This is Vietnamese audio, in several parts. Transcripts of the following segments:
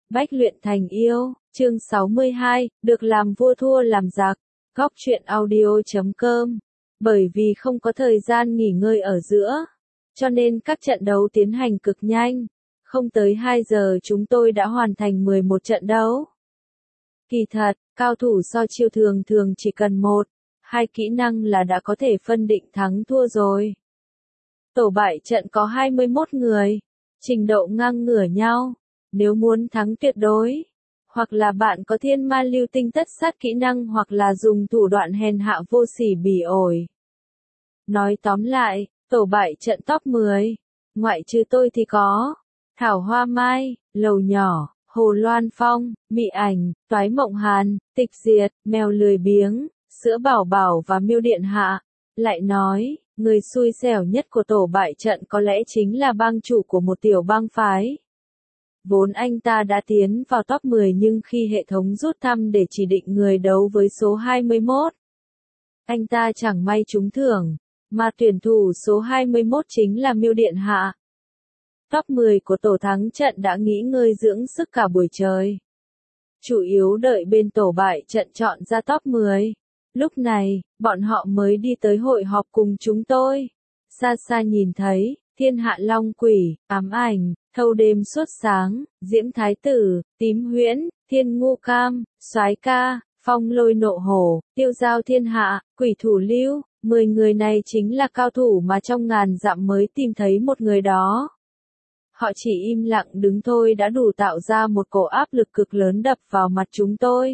Bách luyện thành yêu, chương 62, được làm vua thua làm giặc. Góc truyện audio.com. Bởi vì không có thời gian nghỉ ngơi ở giữa, cho nên các trận đấu tiến hành cực nhanh. Không tới 2 giờ chúng tôi đã hoàn thành 11 trận đấu. Kỳ thật, cao thủ so chiêu thường thường chỉ cần 1-2 kỹ năng là đã có thể phân định thắng thua rồi. Tổ bại trận có 21 người, trình độ ngang ngửa nhau. Nếu muốn thắng tuyệt đối, hoặc là bạn có thiên ma lưu tinh tất sát kỹ năng hoặc là dùng thủ đoạn hèn hạ vô sỉ bỉ ổi. Nói tóm lại, tổ bại trận top 10, ngoại trừ tôi thì có Thảo Hoa Mai, Lầu Nhỏ, Hồ Loan Phong, Mị Ảnh, Toái Mộng Hàn, Tịch Diệt, Mèo Lười Biếng, Sữa Bảo Bảo và Miêu Điện Hạ. Lại nói, người xui xẻo nhất của tổ bại trận có lẽ chính là bang chủ của một tiểu bang phái. Vốn anh ta đã tiến vào top 10 nhưng khi hệ thống rút thăm để chỉ định người đấu với số 21, anh ta chẳng may trúng thưởng, mà tuyển thủ số 21 chính là Miêu Điện Hạ. Top 10 của tổ thắng trận đã nghỉ ngơi dưỡng sức cả buổi trời. Chủ yếu đợi bên tổ bại trận chọn ra top 10. Lúc này, bọn họ mới đi tới hội họp cùng chúng tôi. Xa xa nhìn thấy, Thiên Hạ Long Quỷ, Ám Ảnh, Thâu Đêm Suốt Sáng, Diễm Thái Tử, Tím Huyễn, Thiên Ngũ Cam, Soái Ca, Phong Lôi Nộ Hổ, Tiêu Giao Thiên Hạ, Quỷ Thủ Lưu. 10 người này chính là cao thủ mà trong ngàn dặm mới tìm thấy một người đó. Họ chỉ im lặng đứng thôi đã đủ tạo ra một cổ áp lực cực lớn đập vào mặt chúng tôi.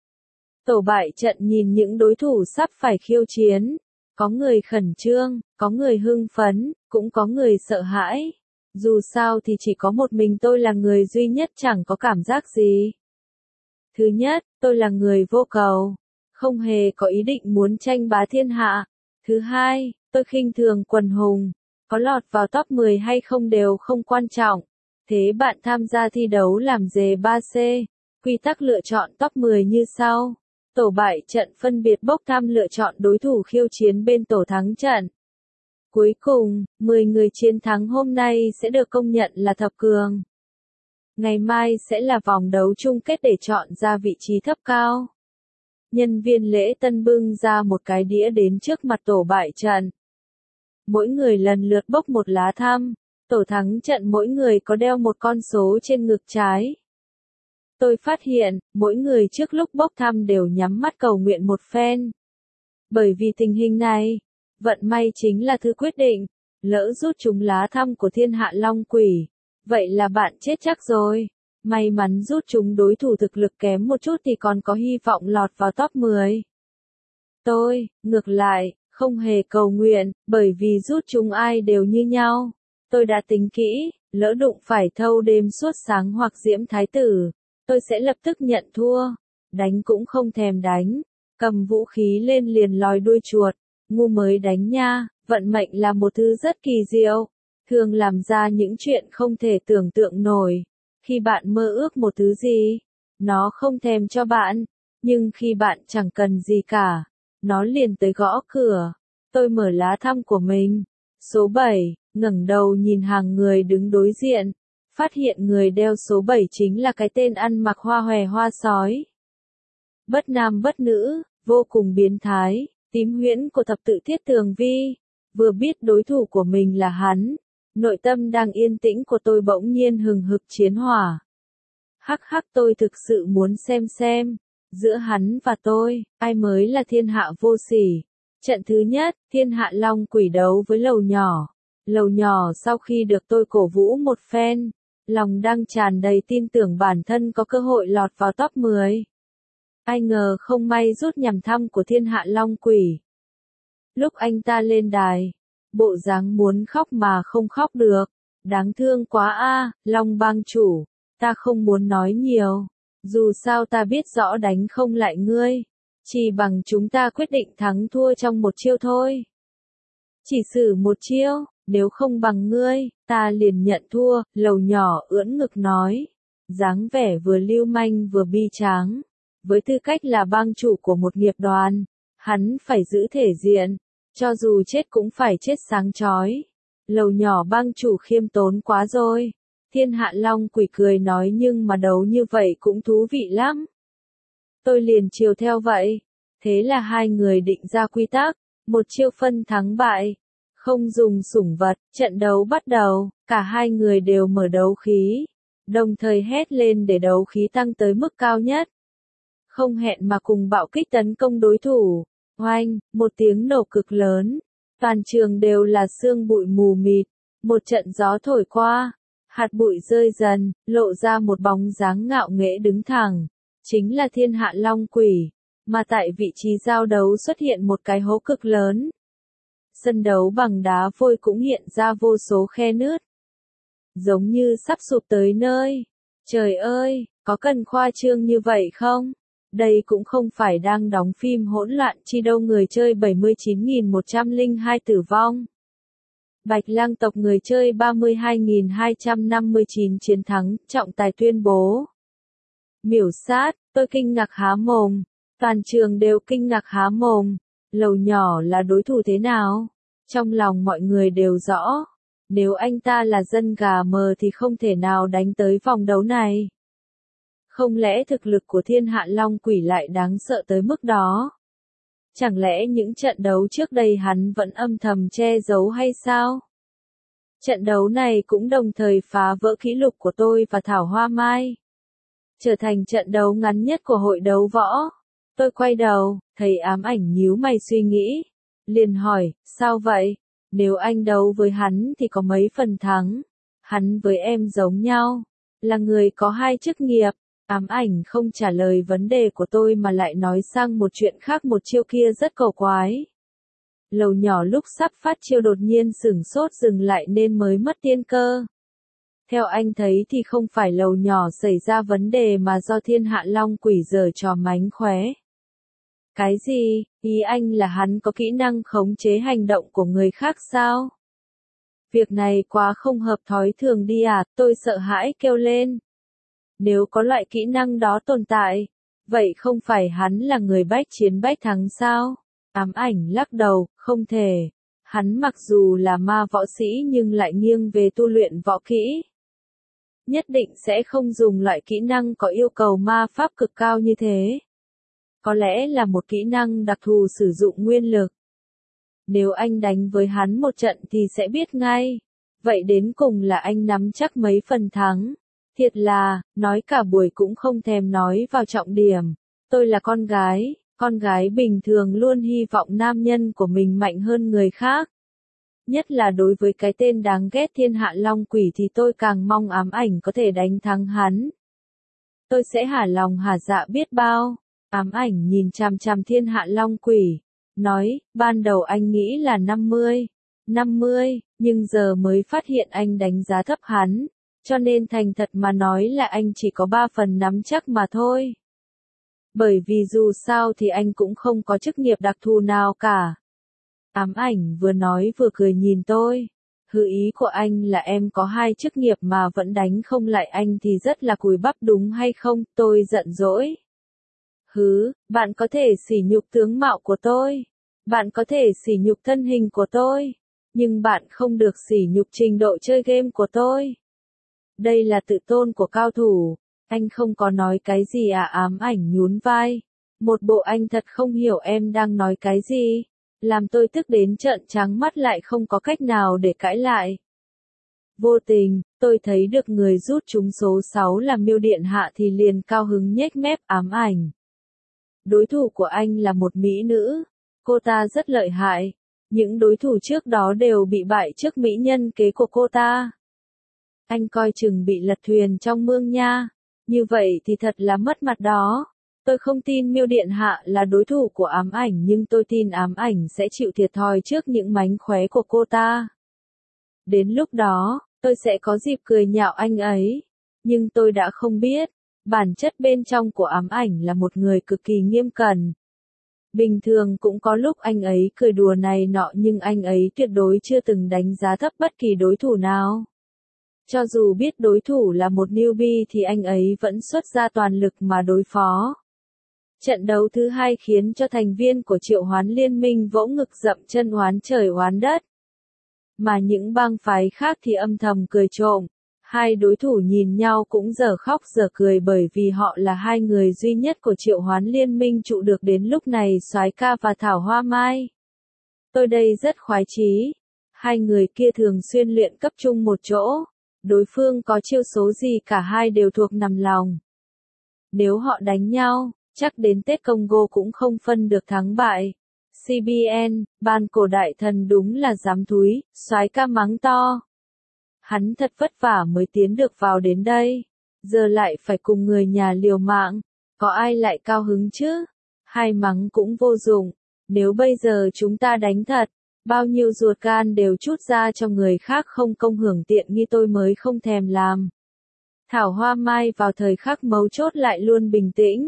Tổ bại trận nhìn những đối thủ sắp phải khiêu chiến. Có người khẩn trương, có người hưng phấn, cũng có người sợ hãi. Dù sao thì chỉ có một mình tôi là người duy nhất chẳng có cảm giác gì. Thứ nhất, tôi là người vô cầu, không hề có ý định muốn tranh bá thiên hạ. Thứ hai, tôi khinh thường quần hùng, có lọt vào top 10 hay không đều không quan trọng. Thế bạn tham gia thi đấu làm dề 3C. Quy tắc lựa chọn top 10 như sau. Tổ bại trận phân biệt bốc thăm lựa chọn đối thủ khiêu chiến bên tổ thắng trận. Cuối cùng, 10 người chiến thắng hôm nay sẽ được công nhận là thập cường. Ngày mai sẽ là vòng đấu chung kết để chọn ra vị trí thấp cao. Nhân viên lễ tân bưng ra một cái đĩa đến trước mặt tổ bại trận. Mỗi người lần lượt bốc một lá thăm. Tổ thắng trận mỗi người có đeo một con số trên ngực trái. Tôi phát hiện, mỗi người trước lúc bốc thăm đều nhắm mắt cầu nguyện một phen. Bởi vì tình hình này, vận may chính là thứ quyết định. Lỡ rút trúng lá thăm của Thiên Hạ Long Quỷ, vậy là bạn chết chắc rồi. May mắn rút trúng đối thủ thực lực kém một chút thì còn có hy vọng lọt vào top 10. Tôi, ngược lại, không hề cầu nguyện, bởi vì rút trúng ai đều như nhau. Tôi đã tính kỹ, lỡ đụng phải Thâu Đêm Suốt Sáng hoặc Diễm Thái Tử, tôi sẽ lập tức nhận thua. Đánh cũng không thèm đánh, cầm vũ khí lên liền lòi đuôi chuột. Ngu mới đánh nha, vận mệnh là một thứ rất kỳ diệu, thường làm ra những chuyện không thể tưởng tượng nổi. Khi bạn mơ ước một thứ gì, nó không thèm cho bạn, nhưng khi bạn chẳng cần gì cả, nó liền tới gõ cửa. Tôi mở lá thăm của mình. Số 7, ngẩng đầu nhìn hàng người đứng đối diện, phát hiện người đeo số 7 chính là cái tên ăn mặc hoa hòe hoa sói. Bất nam bất nữ, vô cùng biến thái, Tím Huyễn của thập tự Thiết Tường Vi. Vừa biết đối thủ của mình là hắn, nội tâm đang yên tĩnh của tôi bỗng nhiên hừng hực chiến hỏa. Hắc hắc, tôi thực sự muốn xem, giữa hắn và tôi, ai mới là thiên hạ vô sỉ. Trận thứ nhất, Thiên Hạ Long Quỷ đấu với Lầu Nhỏ. Lầu Nhỏ sau khi được tôi cổ vũ một phen, lòng đang tràn đầy tin tưởng bản thân có cơ hội lọt vào top 10. Ai ngờ không may rút nhằm thăm của Thiên Hạ Long Quỷ. Lúc anh ta lên đài, bộ dáng muốn khóc mà không khóc được. Đáng thương quá a, Long bang chủ, ta không muốn nói nhiều. Dù sao ta biết rõ đánh không lại ngươi. Chỉ bằng chúng ta quyết định thắng thua trong một chiêu thôi. Chỉ xử một chiêu, nếu không bằng ngươi, ta liền nhận thua. Lầu Nhỏ ưỡn ngực nói. Dáng vẻ vừa lưu manh vừa bi tráng. Với tư cách là bang chủ của một nghiệp đoàn, hắn phải giữ thể diện. Cho dù chết cũng phải chết sáng chói. Lầu Nhỏ bang chủ khiêm tốn quá rồi. Thiên Hạ Long Quỷ cười nói nhưng mà đấu như vậy cũng thú vị lắm. Tôi liền chiều theo vậy. Thế là hai người định ra quy tắc, một chiêu phân thắng bại. Không dùng sủng vật, trận đấu bắt đầu, cả hai người đều mở đấu khí. Đồng thời hét lên để đấu khí tăng tới mức cao nhất. Không hẹn mà cùng bạo kích tấn công đối thủ. Oanh, một tiếng nổ cực lớn. Toàn trường đều là sương bụi mù mịt. Một trận gió thổi qua. Hạt bụi rơi dần, lộ ra một bóng dáng ngạo nghễ đứng thẳng. Chính là Thiên Hạ Long Quỷ. Mà tại vị trí giao đấu xuất hiện một cái hố cực lớn. Sân đấu bằng đá vôi cũng hiện ra vô số khe nứt. Giống như sắp sụp tới nơi. Trời ơi, có cần khoa trương như vậy không? Đây cũng không phải đang đóng phim hỗn loạn chi đâu, người chơi 79.102 tử vong. Bạch Lang tộc người chơi 32.259 chiến thắng, trọng tài tuyên bố. Miểu sát, tôi kinh ngạc há mồm. Toàn trường đều kinh ngạc há mồm. Lầu nhỏ là đối thủ thế nào? Trong lòng mọi người đều rõ. Nếu anh ta là dân gà mờ thì không thể nào đánh tới vòng đấu này. Không lẽ thực lực của Thiên Hạ Long Quỷ lại đáng sợ tới mức đó? Chẳng lẽ những trận đấu trước đây hắn vẫn âm thầm che giấu hay sao? Trận đấu này cũng đồng thời phá vỡ kỷ lục của tôi và Thảo Hoa Mai. Trở thành trận đấu ngắn nhất của hội đấu võ. Tôi quay đầu, thấy Ám Ảnh nhíu mày suy nghĩ. Liền hỏi, sao vậy? Nếu anh đấu với hắn thì có mấy phần thắng? Hắn với em giống nhau. Là người có hai chức nghiệp. Ám Ảnh không trả lời vấn đề của tôi mà lại nói sang một chuyện khác, một chiêu kia rất cầu quái. Lầu nhỏ lúc sắp phát chiêu đột nhiên sửng sốt dừng lại nên mới mất tiên cơ. Theo anh thấy thì không phải lầu nhỏ xảy ra vấn đề mà do Thiên Hạ Long Quỷ giở trò mánh khóe. Cái gì? Ý anh là hắn có kỹ năng khống chế hành động của người khác sao? Việc này quá không hợp thói thường đi à, tôi sợ hãi kêu lên. Nếu có loại kỹ năng đó tồn tại, vậy không phải hắn là người bách chiến bách thắng sao? Ám Ảnh lắc đầu, không thể. Hắn mặc dù là ma võ sĩ nhưng lại nghiêng về tu luyện võ kỹ. Nhất định sẽ không dùng loại kỹ năng có yêu cầu ma pháp cực cao như thế. Có lẽ là một kỹ năng đặc thù sử dụng nguyên lực. Nếu anh đánh với hắn một trận thì sẽ biết ngay. Vậy đến cùng là anh nắm chắc mấy phần thắng. Thiệt là, nói cả buổi cũng không thèm nói vào trọng điểm. Tôi là con gái bình thường luôn hy vọng nam nhân của mình mạnh hơn người khác. Nhất là đối với cái tên đáng ghét Thiên Hạ Long Quỷ thì tôi càng mong Ám Ảnh có thể đánh thắng hắn. Tôi sẽ hả lòng hả dạ biết bao. Ám Ảnh nhìn chằm chằm Thiên Hạ Long Quỷ, nói, ban đầu anh nghĩ là 50, nhưng giờ mới phát hiện anh đánh giá thấp hắn, cho nên thành thật mà nói là anh chỉ có 3 phần nắm chắc mà thôi. Bởi vì dù sao thì anh cũng không có chức nghiệp đặc thù nào cả. Ám Ảnh vừa nói vừa cười nhìn tôi. Hứ, ý của anh là em có 2 chức nghiệp mà vẫn đánh không lại anh thì rất là cùi bắp đúng hay không? Tôi giận dỗi. Hứ, bạn có thể sỉ nhục tướng mạo của tôi. Bạn có thể sỉ nhục thân hình của tôi. Nhưng bạn không được sỉ nhục trình độ chơi game của tôi. Đây là tự tôn của cao thủ. Anh không có nói cái gì à? Ám Ảnh nhún vai. Một bộ anh thật không hiểu em đang nói cái gì. Làm tôi tức đến trợn trắng mắt lại không có cách nào để cãi lại. Vô tình, tôi thấy được người rút trúng số 6 là Miêu Điện Hạ thì liền cao hứng nhếch mép. Ám Ảnh. Đối thủ của anh là một mỹ nữ. Cô ta rất lợi hại. Những đối thủ trước đó đều bị bại trước mỹ nhân kế của cô ta. Anh coi chừng bị lật thuyền trong mương nha. Như vậy thì thật là mất mặt đó. Tôi không tin Miêu Điện Hạ là đối thủ của Ám Ảnh nhưng tôi tin Ám Ảnh sẽ chịu thiệt thòi trước những mánh khóe của cô ta. Đến lúc đó, tôi sẽ có dịp cười nhạo anh ấy. Nhưng tôi đã không biết, bản chất bên trong của Ám Ảnh là một người cực kỳ nghiêm cẩn. Bình thường cũng có lúc anh ấy cười đùa này nọ nhưng anh ấy tuyệt đối chưa từng đánh giá thấp bất kỳ đối thủ nào. Cho dù biết đối thủ là một newbie thì anh ấy vẫn xuất ra toàn lực mà đối phó. Trận đấu thứ 2 khiến cho thành viên của Triệu Hoán Liên Minh vỗ ngực dậm chân oán trời oán đất. Mà những bang phái khác thì âm thầm cười trộm. Hai đối thủ nhìn nhau cũng dở khóc dở cười bởi vì họ là hai người duy nhất của Triệu Hoán Liên minh trụ được đến lúc này Soái Ca và Thảo Hoa Mai. Tôi đây rất khoái chí. Hai người kia thường xuyên luyện cấp chung một chỗ. Đối phương có chiêu số gì cả hai đều thuộc nằm lòng. Nếu họ đánh nhau, chắc đến Tết Congo cũng không phân được thắng bại. CBN, ban cổ đại thần đúng là dám thúi, Soái Ca mắng to. Hắn thật vất vả mới tiến được vào đến đây. Giờ lại phải cùng người nhà liều mạng. Có ai lại cao hứng chứ? Hai mắng cũng vô dụng. Nếu bây giờ chúng ta đánh thật, bao nhiêu ruột gan đều trút ra cho người khác không công hưởng tiện nghi tôi mới không thèm làm. Thảo Hoa Mai vào thời khắc mấu chốt lại luôn bình tĩnh.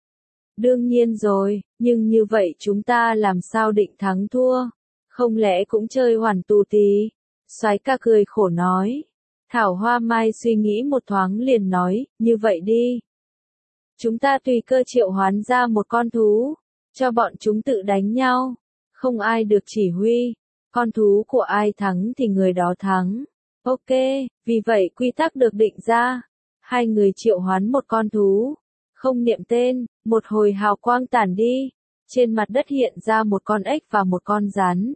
Đương nhiên rồi, nhưng như vậy chúng ta làm sao định thắng thua? Không lẽ cũng chơi hoàn tù tí? Soái Ca cười khổ nói. Thảo Hoa Mai suy nghĩ một thoáng liền nói, như vậy đi. Chúng ta tùy cơ triệu hoán ra một con thú, cho bọn chúng tự đánh nhau. Không ai được chỉ huy, con thú của ai thắng thì người đó thắng. Ok, vì vậy quy tắc được định ra. Hai người triệu hoán một con thú, không niệm tên, một hồi hào quang tản đi. Trên mặt đất hiện ra một con ếch và một con rắn.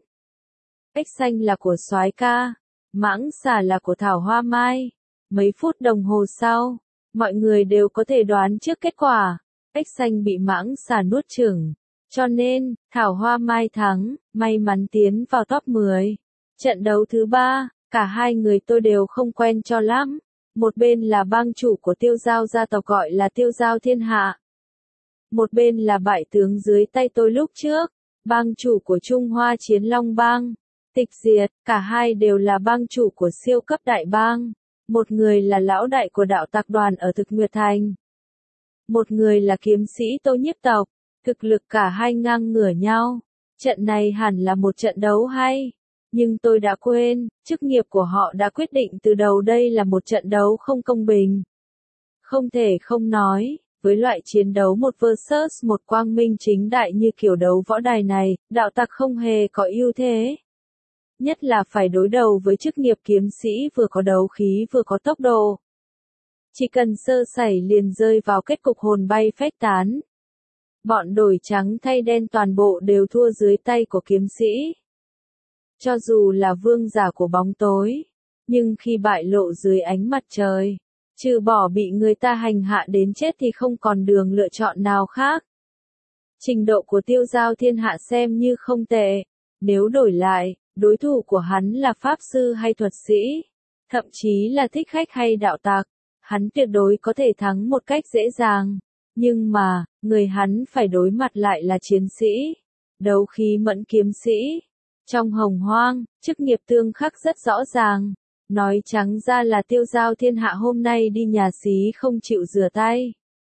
Ếch xanh là của Soái Ca, mãng xà là của Thảo Hoa Mai. Mấy phút đồng hồ sau, mọi người đều có thể đoán trước kết quả. Ếch xanh bị mãng xà nuốt chửng. Cho nên, Thảo Hoa Mai thắng, may mắn tiến vào top 10. Trận đấu thứ 3, cả hai người tôi đều không quen cho lắm. Một bên là bang chủ của Tiêu Giao gia tộc gọi là Tiêu Giao Thiên Hạ. Một bên là bại tướng dưới tay tôi lúc trước, bang chủ của Trung Hoa Chiến Long Bang. Tịch Diệt, cả hai đều là bang chủ của siêu cấp đại bang. Một người là lão đại của đạo tặc đoàn ở Thực Nguyệt Thành. Một người là kiếm sĩ Tô Nhiếp tộc. Thực lực cả hai ngang ngửa nhau. Trận này hẳn là một trận đấu hay. Nhưng tôi đã quên, chức nghiệp của họ đã quyết định từ đầu đây là một trận đấu không công bình. Không thể không nói, với loại chiến đấu một versus một quang minh chính đại như kiểu đấu võ đài này, đạo tặc không hề có ưu thế. Nhất là phải đối đầu với chức nghiệp kiếm sĩ vừa có đấu khí vừa có tốc độ. Chỉ cần sơ sẩy liền rơi vào kết cục hồn bay phách tán. Bọn đổi trắng thay đen toàn bộ đều thua dưới tay của kiếm sĩ. Cho dù là vương giả của bóng tối, nhưng khi bại lộ dưới ánh mặt trời, trừ bỏ bị người ta hành hạ đến chết thì không còn đường lựa chọn nào khác. Trình độ của Tiêu Giao Thiên Hạ xem như không tệ. Nếu đổi lại, đối thủ của hắn là pháp sư hay thuật sĩ, thậm chí là thích khách hay đạo tặc, hắn tuyệt đối có thể thắng một cách dễ dàng. Nhưng mà, người hắn phải đối mặt lại là chiến sĩ, đấu khí mẫn kiếm sĩ. Trong Hồng Hoang, chức nghiệp tương khắc rất rõ ràng. Nói trắng ra là Tiêu Giao Thiên Hạ hôm nay đi nhà xí không chịu rửa tay.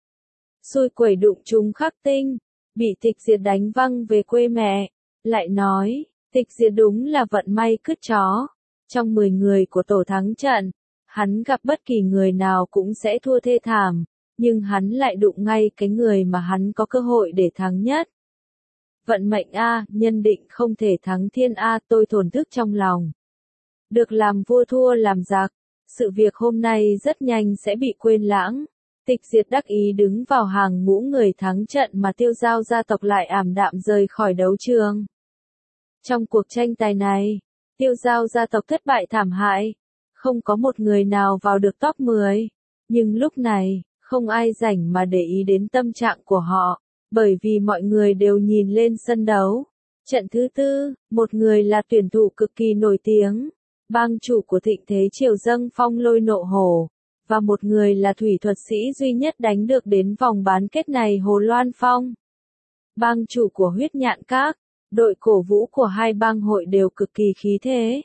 Xui quẩy đụng trúng khắc tinh, bị Tịch Diệt đánh văng về quê mẹ. Lại nói, Tịch Diệt đúng là vận may cứt chó. Trong 10 người của tổ thắng trận, hắn gặp bất kỳ người nào cũng sẽ thua thê thảm. Nhưng hắn lại đụng ngay cái người mà hắn có cơ hội để thắng nhất. Vận mệnh a, nhân định không thể thắng thiên a, tôi thổn thức trong lòng. Được làm vua thua làm giặc, sự việc hôm nay rất nhanh sẽ bị quên lãng. Tịch Diệt đắc ý đứng vào hàng ngũ người thắng trận mà Tiêu Giao gia tộc lại ảm đạm rời khỏi đấu trường. Trong cuộc tranh tài này, Tiêu Giao gia tộc thất bại thảm hại, không có một người nào vào được top 10. Nhưng lúc này, không ai rảnh mà để ý đến tâm trạng của họ, bởi vì mọi người đều nhìn lên sân đấu. Trận thứ 4, một người là tuyển thủ cực kỳ nổi tiếng, bang chủ của Thịnh Thế Triều Dâng Phong Lôi Nộ Hổ, và một người là thủy thuật sĩ duy nhất đánh được đến vòng bán kết này Hồ Loan Phong. Bang chủ của Huyết Nhạn Các, đội cổ vũ của hai bang hội đều cực kỳ khí thế.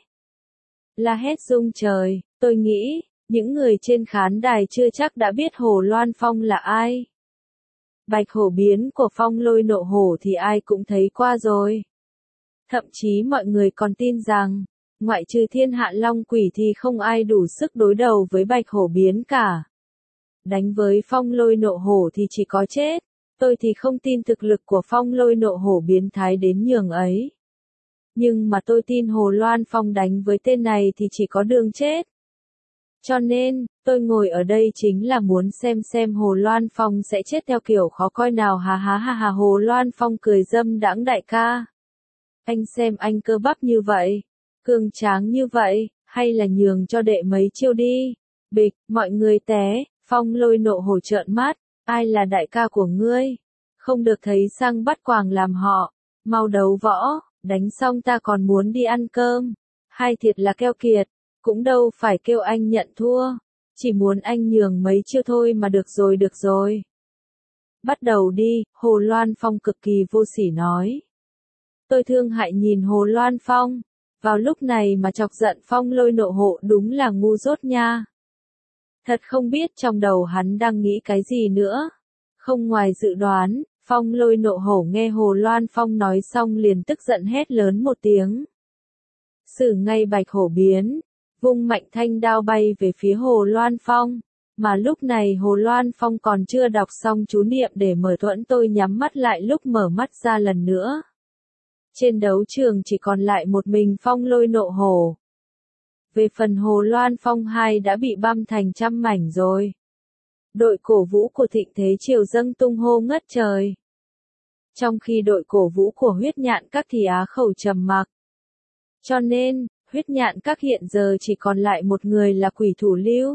La hét rung trời, tôi nghĩ, những người trên khán đài chưa chắc đã biết Hồ Loan Phong là ai. Bạch hổ biến của Phong Lôi Nộ Hổ thì ai cũng thấy qua rồi. Thậm chí mọi người còn tin rằng, ngoại trừ Thiên Hạ Long Quỷ thì không ai đủ sức đối đầu với Bạch hổ biến cả. Đánh với Phong Lôi Nộ Hổ thì chỉ có chết. Tôi thì không tin thực lực của Phong Lôi Nộ Hổ biến thái đến nhường ấy. Nhưng mà tôi tin Hồ Loan Phong đánh với tên này thì chỉ có đường chết. Cho nên, tôi ngồi ở đây chính là muốn xem Hồ Loan Phong sẽ chết theo kiểu khó coi nào. Hà hà hà hà. Hồ Loan Phong cười dâm đãng. Đại ca, anh xem anh cơ bắp như vậy, cường tráng như vậy, hay là nhường cho đệ mấy chiêu đi. Bịch, mọi người té. Phong Lôi nộ hổ trợn mắt, ai là đại ca của ngươi? Không được thấy sang bắt quàng làm họ, mau đấu võ, đánh xong ta còn muốn đi ăn cơm. Hai thiệt là keo kiệt, cũng đâu phải kêu anh nhận thua, chỉ muốn anh nhường mấy chiêu thôi mà. Được rồi. Bắt đầu đi, Hồ Loan Phong cực kỳ vô sỉ nói. Tôi thương hại nhìn Hồ Loan Phong, vào lúc này mà chọc giận Phong Lôi nộ hổ đúng là ngu dốt nha. Thật không biết trong đầu hắn đang nghĩ cái gì nữa. Không ngoài dự đoán, Phong Lôi nộ hổ nghe Hồ Loan Phong nói xong liền tức giận hét lớn một tiếng. Sử ngay bạch hổ biến, vung mạnh thanh đao bay về phía Hồ Loan Phong. Mà lúc này Hồ Loan Phong còn chưa đọc xong chú niệm để mở thuẫn. Tôi nhắm mắt lại lúc mở mắt ra lần nữa. Trên đấu trường chỉ còn lại một mình Phong Lôi nộ hổ. Về phần Hồ Loan Phong 2 đã bị băm thành trăm mảnh rồi. Đội cổ vũ của Thịnh Thế Triều dâng tung hô ngất trời. Trong khi đội cổ vũ của Huyết Nhạn Các thì á khẩu trầm mặc. Cho nên, Huyết Nhạn Các hiện giờ chỉ còn lại một người là Quỷ Thủ Lưu.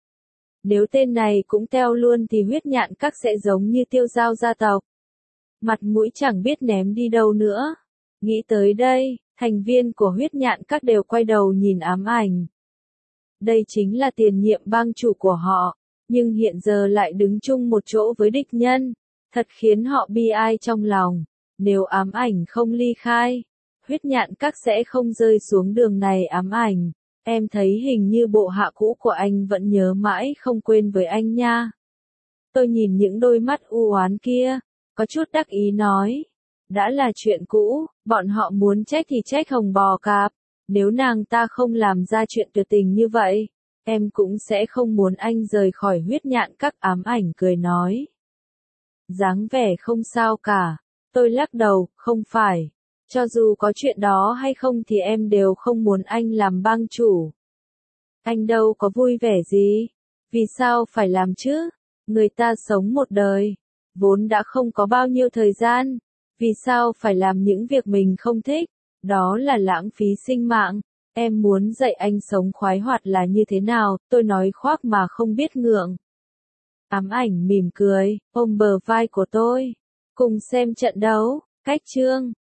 Nếu tên này cũng teo luôn thì Huyết Nhạn Các sẽ giống như Tiêu Giao gia tộc. Mặt mũi chẳng biết ném đi đâu nữa. Nghĩ tới đây, thành viên của Huyết Nhạn Các đều quay đầu nhìn Ám Ảnh. Đây chính là tiền nhiệm bang chủ của họ, nhưng hiện giờ lại đứng chung một chỗ với địch nhân. Thật khiến họ bi ai trong lòng. Nếu Ám Ảnh không ly khai, Huyết Nhạn Các sẽ không rơi xuống đường này. Ám Ảnh, em thấy hình như bộ hạ cũ của anh vẫn nhớ mãi không quên với anh nha. Tôi nhìn những đôi mắt u oán kia, có chút đắc ý nói. Đã là chuyện cũ, bọn họ muốn trách thì trách hồng bò cạp. Nếu nàng ta không làm ra chuyện tuyệt tình như vậy, em cũng sẽ không muốn anh rời khỏi Huyết Nhạn Các. Ám Ảnh cười nói. Dáng vẻ không sao cả. Tôi lắc đầu, không phải. Cho dù có chuyện đó hay không thì em đều không muốn anh làm bang chủ. Anh đâu có vui vẻ gì. Vì sao phải làm chứ? Người ta sống một đời, vốn đã không có bao nhiêu thời gian. Vì sao phải làm những việc mình không thích? Đó là lãng phí sinh mạng. Em muốn dạy anh sống khoái hoạt là như thế nào, tôi nói khoác mà không biết ngượng. Ám Ảnh mỉm cười, ôm bờ vai của tôi. Cùng xem trận đấu, cách chương.